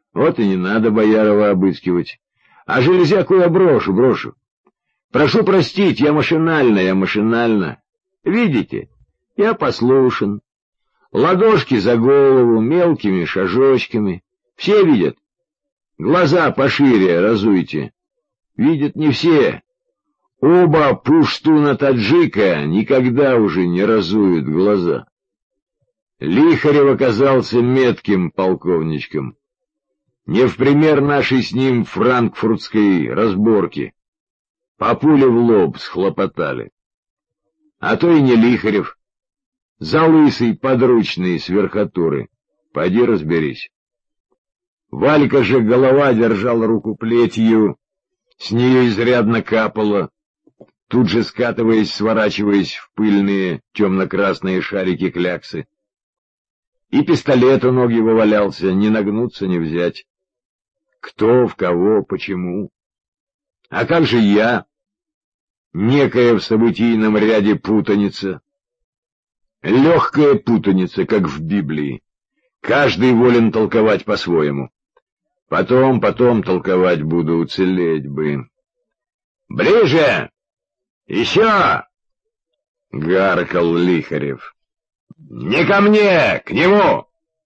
Вот и не надо Боярова обыскивать. А железяку я брошу. Прошу простить, я машинально. Видите, я послушен. Ладошки за голову, мелкими шажочками. Все видят. Глаза пошире разуйте. Видят не все. Оба пуштуна-таджика никогда уже не разуют глаза. Лихарев оказался метким полковничком. Не в пример нашей с ним франкфуртской разборки. По пуле в лоб схлопотали. А то и не Лихарев. Залысый подручный с верхотуры. Пойди разберись. Валька же голова держала руку плетью, с нее изрядно капало, тут же скатываясь, сворачиваясь в пыльные темно-красные шарики кляксы. И пистолет у ног его валялся, не нагнуться, не взять. Кто, в кого, почему? А как же я? Некая в событийном ряде путаница. Легкая путаница, как в Библии. Каждый волен толковать по-своему. Потом толковать буду, уцелеть бы. «Ближе! Еще!» — гаркал Лихарев. «Не ко мне, к нему!»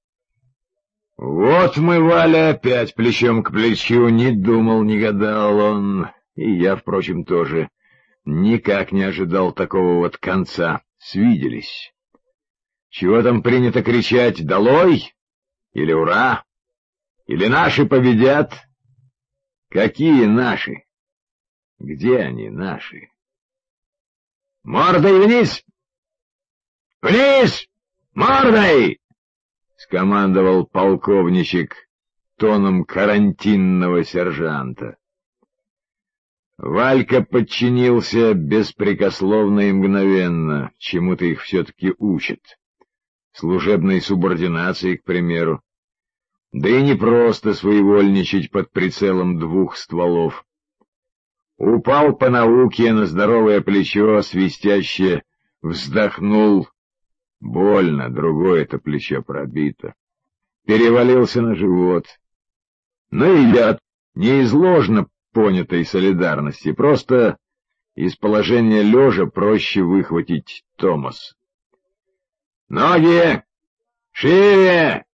Вот мы, Валя, опять плечом к плечу, не думал, не гадал он, и я, впрочем, тоже никак не ожидал такого вот конца. Свиделись. Чего там принято кричать: «Долой!» или «Ура!» или «Наши победят!» Какие наши? Где они, наши? «Мордой вниз! Вниз! Мордой!» — скомандовал полковничек тоном карантинного сержанта. Валька подчинился беспрекословно и мгновенно, чему-то их все-таки учат. Служебной субординации, к примеру. Да и не просто своевольничать под прицелом двух стволов. Упал по науке на здоровое плечо, свистяще вздохнул. Больно, другое-то плечо пробито. Перевалился на живот. Ну и я не из ложно понятой солидарности, просто из положения лежа проще выхватить Томас. «Ноги! Шире!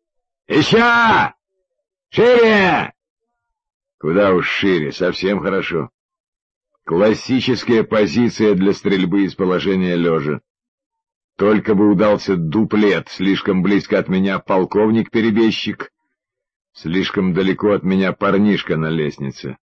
Еще! Шире!» Куда уж шире, совсем хорошо. Классическая позиция для стрельбы из положения лежа. Только бы удался дуплет, слишком близко от меня полковник-перебежчик, слишком далеко от меня парнишка на лестнице.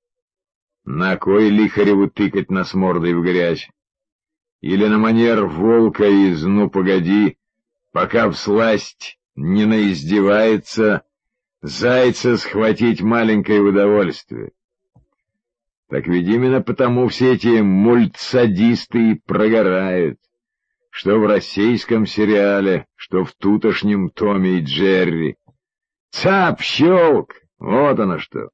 На кой Лихареву тыкать нос мордой в грязь? Или на манер волка из «Ну, погоди», пока всласть не наиздевается, зайца схватить маленькое удовольствие? Так ведь именно потому все эти мультсадисты и прогорают, что в российском сериале, что в тутошнем Томе и Джерри. Цап-щелк! Вот оно что!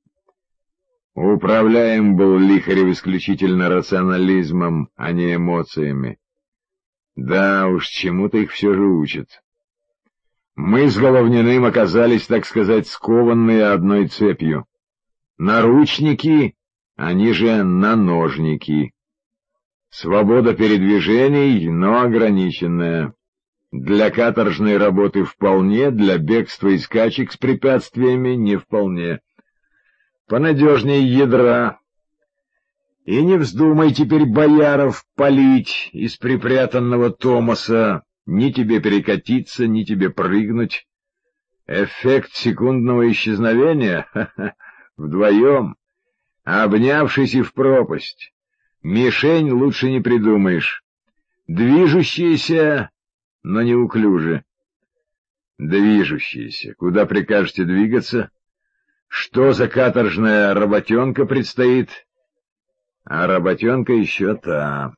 Управляем был Лихарев исключительно рационализмом, а не эмоциями. Да уж, чему-то их все же учат. Мы с Головниным оказались, так сказать, скованные одной цепью. Наручники, они же наножники. Свобода передвижений, но ограниченная. Для каторжной работы вполне, для бегства и скачек с препятствиями не вполне. Понадежнее ядра. И не вздумай теперь, Бояров, палить из припрятанного Томаса. Ни тебе перекатиться, ни тебе прыгнуть. Эффект секундного исчезновения? Ха-ха, вдвоем, обнявшись и в пропасть. Мишень лучше не придумаешь. Движущиеся, но неуклюже. Движущиеся. Куда прикажете двигаться? Что за каторжная работенка предстоит? А работенка еще та.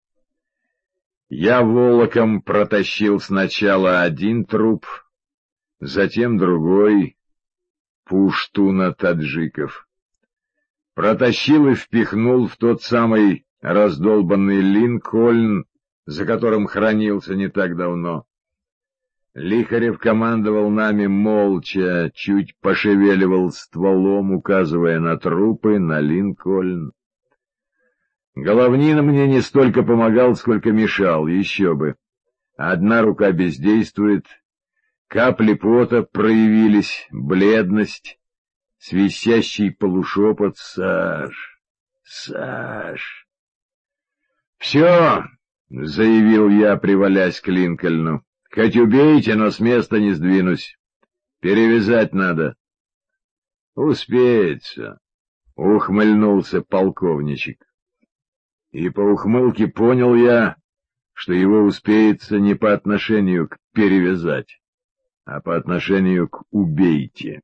Я волоком протащил сначала один труп, затем другой, пуштуна-таджиков. Протащил и впихнул в тот самый раздолбанный Линкольн, за которым хранился не так давно. Лихарев командовал нами молча, чуть пошевеливал стволом, указывая на трупы, на Линкольн. Головнин мне не столько помогал, сколько мешал, еще бы. Одна рука бездействует, капли пота проявились, бледность, свистящий полушепот: «Саш, Саш!» «Все!» — заявил я, привалясь к Линкольну. «Хоть убейте, но с места не сдвинусь. Перевязать надо». «Успеется», — ухмыльнулся полковничек. И по ухмылке понял я, что его успеется не по отношению к «перевязать», а по отношению к «убейте».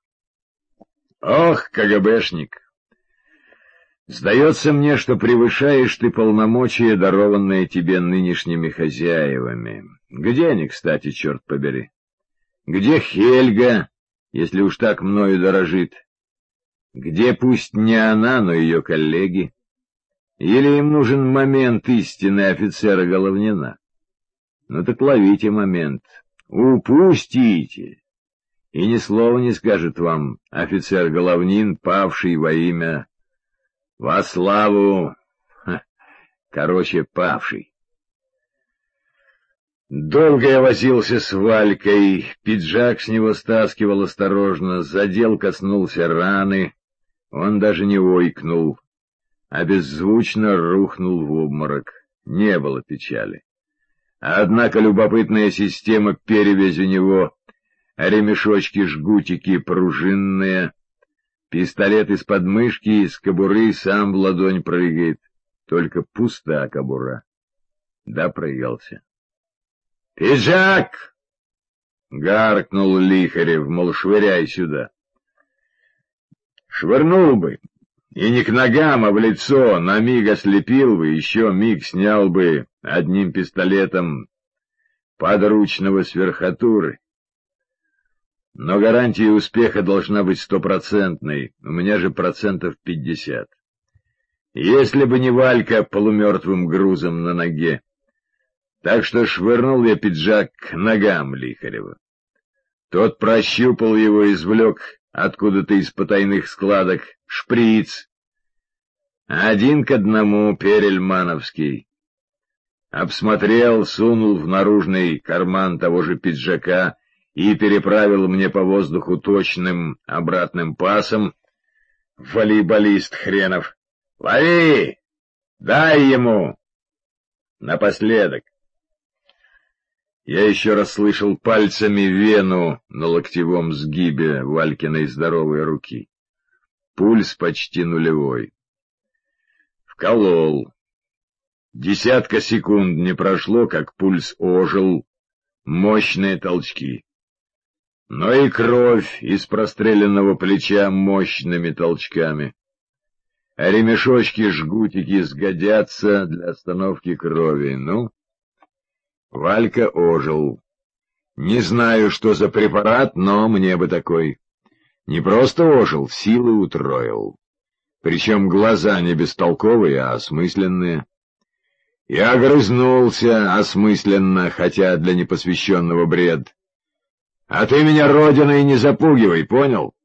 «Ох, КГБшник! Сдается мне, что превышаешь ты полномочия, дарованные тебе нынешними хозяевами. Где они, кстати, черт побери? Где Хельга, если уж так мною дорожит? Где пусть не она, но ее коллеги? Или им нужен момент истины офицера Головнина? Ну так ловите момент. Упустите! И ни слова не скажет вам офицер Головнин, павший во имя... во славу... павший. Долго я возился с Валькой, пиджак с него стаскивал осторожно, задел, коснулся раны, он даже не ойкнул, а беззвучно рухнул в обморок. Не было печали. Однако любопытная система перевязь у него, ремешочки-жгутики пружинные, пистолет из подмышки, из кобуры сам в ладонь прыгает, только пуста кобура. Да, проигрался. «Пиджак!» — гаркнул Лихарев, мол, швыряй сюда. Швырнул бы, и не к ногам, а в лицо, на миг ослепил бы, еще миг снял бы одним пистолетом подручного с верхотуры. Но гарантия успеха должна быть 100%, у меня же 50%. Если бы не Валька полумертвым грузом на ноге. Так что швырнул я пиджак к ногам Лихарева. Тот прощупал его, извлек откуда-то из потайных складок шприц. 1:1 перельмановский. Обсмотрел, сунул в наружный карман того же пиджака и переправил мне по воздуху точным обратным пасом. Волейболист хренов. «Лови! Дай ему!» Напоследок. Я еще раз слышал пальцами вену на локтевом сгибе Валькиной здоровой руки. Пульс почти нулевой. Вколол. 10 секунд не прошло, как пульс ожил, мощные толчки. Но и кровь из простреленного плеча мощными толчками. А ремешочки-жгутики сгодятся для остановки крови. Ну, Валька ожил. Не знаю, что за препарат, но мне бы такой. Не просто ожил, силы утроил. Причем глаза не бестолковые, а осмысленные. И огрызнулся осмысленно, хотя для непосвященного бред. «А ты меня родиной не запугивай, понял?»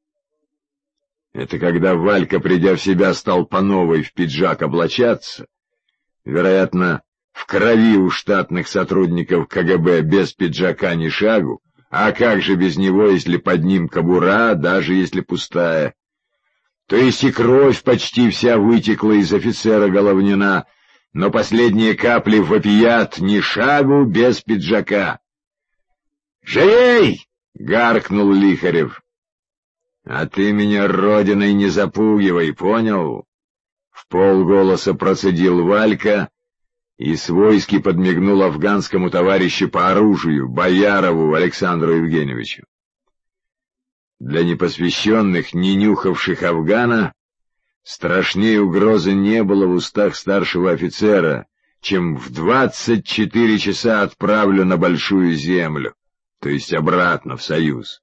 Это когда Валька, придя в себя, стал по новой в пиджак облачаться. Вероятно, в крови у штатных сотрудников КГБ без пиджака ни шагу. А как же без него, если под ним кобура, даже если пустая? То есть и кровь почти вся вытекла из офицера Головнина, но последние капли в опият, ни шагу без пиджака. «Живей!» — гаркнул Лихарев. «А ты меня родиной не запугивай, понял?» Вполголоса процедил Валька и свойски подмигнул афганскому товарищу по оружию, Боярову Александру Евгеньевичу. Для непосвященных, не нюхавших Афгана, страшнее угрозы не было в устах старшего офицера, чем в 24 часа отправлю на Большую Землю, то есть обратно в Союз.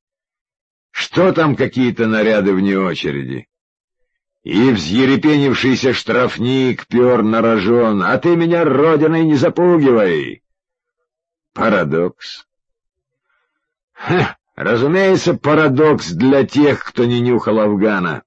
Что там какие-то наряды вне очереди? И взъерепенившийся штрафник пер на рожон: «А ты меня родиной не запугивай!» Парадокс. Разумеется, парадокс для тех, кто не нюхал Афгана.